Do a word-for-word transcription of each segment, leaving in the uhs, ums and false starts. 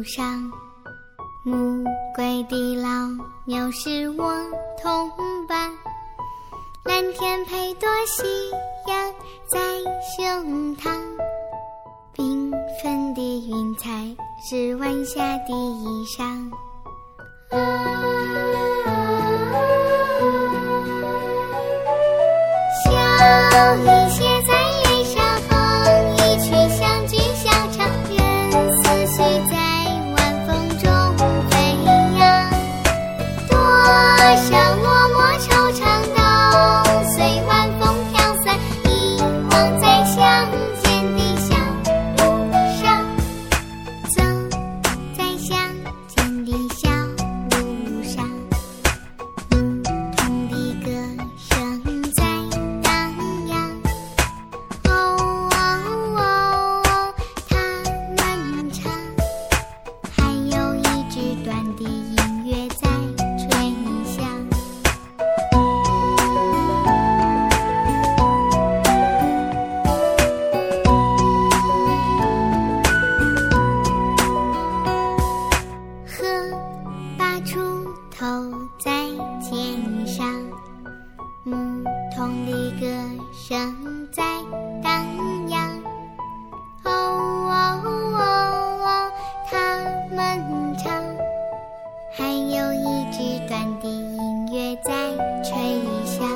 上。乌龟地老牛是我同伴，蓝天配朵夕阳在胸膛，缤纷的云彩是晚霞的衣裳。小雨鞋在脸上哼一曲相聚小唱，任思绪在晚风中飞扬。多少落寞惆怅都随晚风飘散，遗忘在相见的小路上，走在相见的小路上。牧童的歌声在荡漾，哦哦哦，他们唱，还有一支短的音乐在吹响。河把锄头在肩上，牧童的歌声在荡漾，哦哦哦哦，他们唱，还有一支短的音乐在吹响。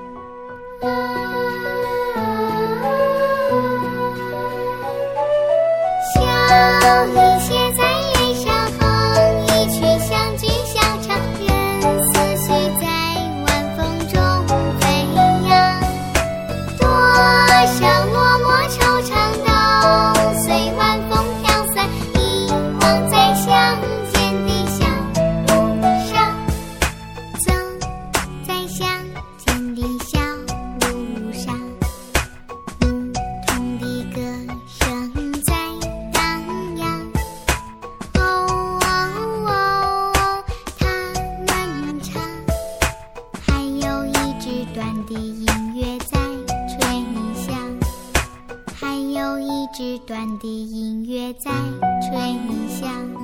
小雨鞋在脸上哼一曲相聚小唱，任思绪在晚风中飞扬。多少落寞惆怅都随晚风飘散，遗忘在相见的小路上，走在相见的小路上。牧童的歌声在荡漾，哦哦哦，他们唱，还有一支短的音乐在吹响，还有一支短的音乐在吹响。